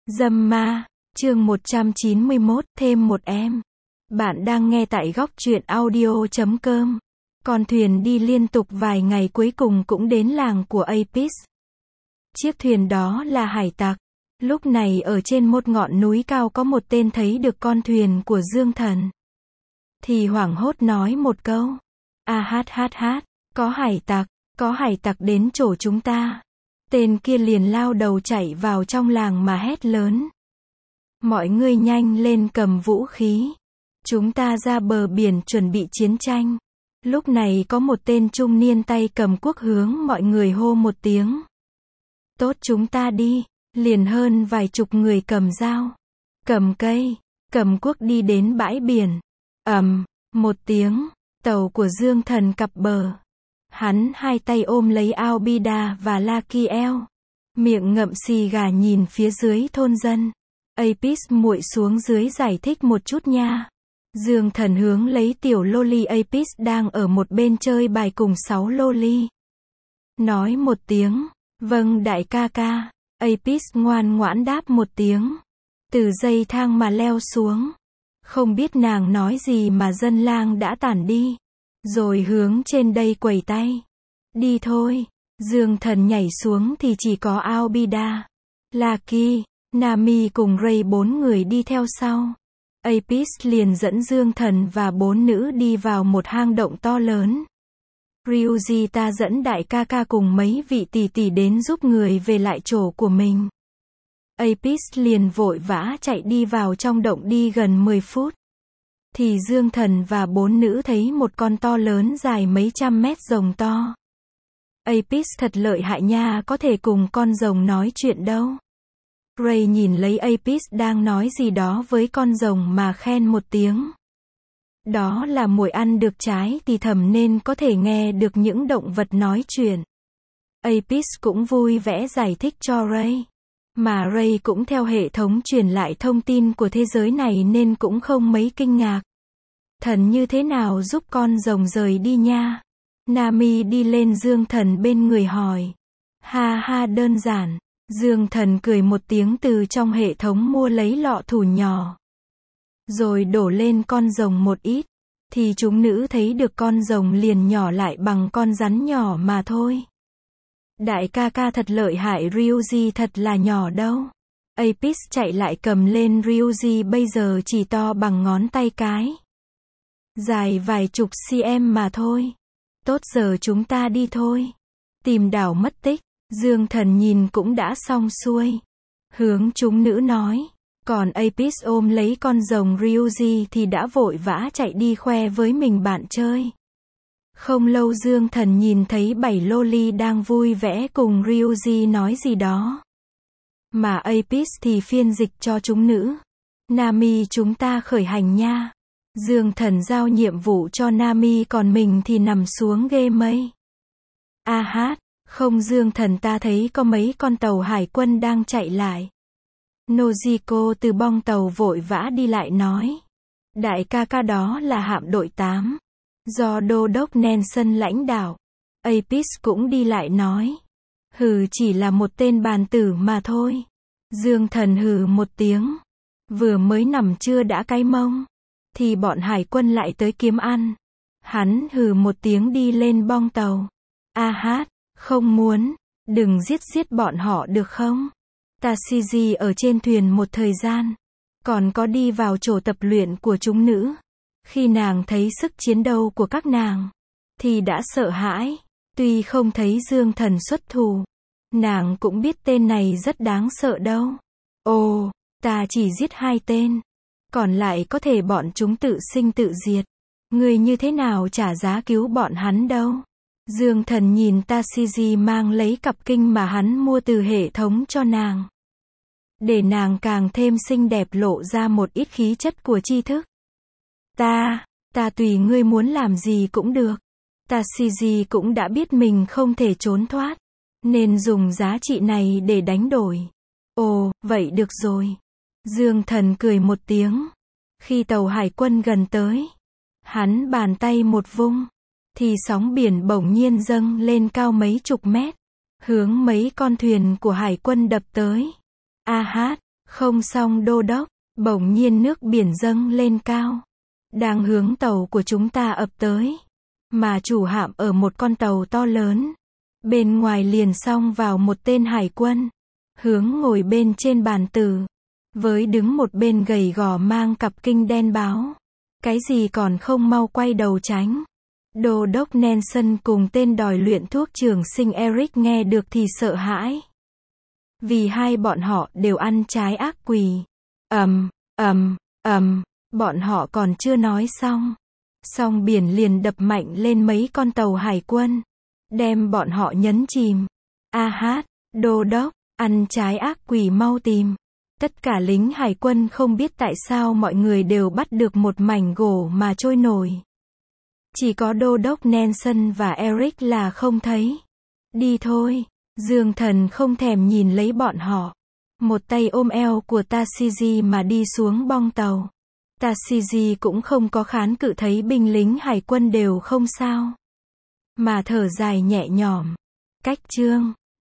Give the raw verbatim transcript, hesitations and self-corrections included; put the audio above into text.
Dâm ma, chương một trăm chín mươi mốt, thêm một em. Bạn đang nghe tại góc truyện audio chấm com. Con thuyền đi liên tục vài ngày cuối cùng cũng đến làng của Apis. Chiếc thuyền đó là hải tặc. Lúc này ở trên một ngọn núi cao có một tên thấy được con thuyền của Dương Thần. Thì hoảng hốt nói một câu. A hát hát hát, có hải tặc, có hải tặc đến chỗ chúng ta. Tên kia liền lao đầu chạy vào trong làng mà hét lớn. Mọi người nhanh lên cầm vũ khí. Chúng ta ra bờ biển chuẩn bị chiến tranh. Lúc này có một tên trung niên tay cầm cuốc hướng mọi người hô một tiếng. Tốt, chúng ta đi. Liền hơn vài chục người cầm dao, cầm cây, cầm cuốc đi đến bãi biển. Ầm, một tiếng, tàu của Dương Thần cập bờ. Hắn hai tay ôm lấy Albida và Lakiel, miệng ngậm xì gà nhìn phía dưới thôn dân. Apis muội xuống dưới giải thích một chút nha. Dương Thần hướng lấy tiểu loli Apis đang ở một bên chơi bài cùng sáu loli. Nói một tiếng, vâng đại ca ca. Apis ngoan ngoãn đáp một tiếng. Từ dây thang mà leo xuống. Không biết nàng nói gì mà dân lang đã tản đi. Rồi hướng trên đây quẩy tay. Đi thôi. Dương Thần nhảy xuống thì chỉ có Albida, Laki, Nami cùng Ray bốn người đi theo sau. Apis liền dẫn Dương Thần và bốn nữ đi vào một hang động to lớn. Ryuji ta dẫn đại ca ca cùng mấy vị tỷ tỷ đến giúp người về lại chỗ của mình. Apis liền vội vã chạy đi vào trong động, đi gần mười phút. Thì Dương Thần và bốn nữ thấy một con to lớn dài mấy trăm mét rồng to. Apis thật lợi hại nha, có thể cùng con rồng nói chuyện đâu. Ray nhìn lấy Apis đang nói gì đó với con rồng mà khen một tiếng. Đó là muội ăn được trái thì thầm nên có thể nghe được những động vật nói chuyện. Apis cũng vui vẻ giải thích cho Ray. Mà Ray cũng theo hệ thống truyền lại thông tin của thế giới này nên cũng không mấy kinh ngạc. Thần như thế nào giúp con rồng rời đi nha? Nami đi lên Dương Thần bên người hỏi. Ha ha, đơn giản. Dương Thần cười một tiếng, từ trong hệ thống mua lấy lọ thủ nhỏ. Rồi đổ lên con rồng một ít. Thì chúng nữ thấy được con rồng liền nhỏ lại bằng con rắn nhỏ mà thôi. Đại ca ca thật lợi hại, Ryuji thật là nhỏ đâu. Apis chạy lại cầm lên Ryuji, bây giờ chỉ to bằng ngón tay cái. Dài vài chục cm mà thôi. Tốt, giờ chúng ta đi thôi. Tìm đảo mất tích. Dương Thần nhìn cũng đã xong xuôi. Hướng chúng nữ nói. Còn Apis ôm lấy con rồng Ryuji thì đã vội vã chạy đi khoe với mình bạn chơi. Không lâu Dương Thần nhìn thấy bảy loli đang vui vẻ cùng Ryuji nói gì đó. Mà Apis thì phiên dịch cho chúng nữ. Nami, chúng ta khởi hành nha. Dương Thần giao nhiệm vụ cho Nami, còn mình thì nằm xuống ghê mây. A hát, không Dương Thần, ta thấy có mấy con tàu hải quân đang chạy lại. Nojiko từ bong tàu vội vã đi lại nói. Đại ca ca, đó là hạm đội tám. Do đô đốc Nelson lãnh đạo. Apis cũng đi lại nói. Hừ, chỉ là một tên bàn tử mà thôi. Dương Thần hừ một tiếng. Vừa mới nằm chưa đã cái mông. Thì bọn hải quân lại tới kiếm ăn. Hắn hừ một tiếng đi lên bong tàu. A hát, không muốn. Đừng giết giết bọn họ được không? Tashiji ở trên thuyền một thời gian. Còn có đi vào chỗ tập luyện của chúng nữ. Khi nàng thấy sức chiến đấu của các nàng, thì đã sợ hãi. Tuy không thấy Dương Thần xuất thủ, nàng cũng biết tên này rất đáng sợ đâu. Ồ, ta chỉ giết hai tên. Còn lại có thể bọn chúng tự sinh tự diệt. Người như thế nào trả giá cứu bọn hắn đâu? Dương Thần nhìn Tashiji mang lấy cặp kinh mà hắn mua từ hệ thống cho nàng. Để nàng càng thêm xinh đẹp, lộ ra một ít khí chất của tri thức. Ta, ta tùy ngươi muốn làm gì cũng được. Tashiji cũng đã biết mình không thể trốn thoát, nên dùng giá trị này để đánh đổi. Ồ, vậy được rồi. Dương Thần cười một tiếng. Khi tàu hải quân gần tới, hắn bàn tay một vung, thì sóng biển bỗng nhiên dâng lên cao mấy chục mét, hướng mấy con thuyền của hải quân đập tới. A hát, Không xong đô đốc, bỗng nhiên nước biển dâng lên cao. Đang hướng tàu của chúng ta ập tới. Mà chủ hạm ở một con tàu to lớn. Bên ngoài liền xông vào một tên hải quân. Hướng ngồi bên trên bàn tử. Với đứng một bên gầy gò mang cặp kinh đen báo. Cái gì còn không mau quay đầu tránh. Đô đốc Nelson cùng tên đòi luyện thuốc trường sinh Eric nghe được thì sợ hãi. Vì hai bọn họ đều ăn trái ác quỷ. Ầm, ầm, ầm, bọn họ còn chưa nói xong. Sóng biển liền đập mạnh lên mấy con tàu hải quân. Đem bọn họ nhấn chìm. A hát, đô đốc, ăn trái ác quỷ mau tìm. Tất cả lính hải quân không biết tại sao mọi người đều bắt được một mảnh gỗ mà trôi nổi. Chỉ có đô đốc Nelson và Eric là không thấy. Đi thôi. Dương Thần không thèm nhìn lấy bọn họ. Một tay ôm eo của Tashigi mà đi xuống bong tàu. Tashigi cũng không có kháng cự thấy binh lính hải quân đều không sao. Mà thở dài nhẹ nhõm. Cách chương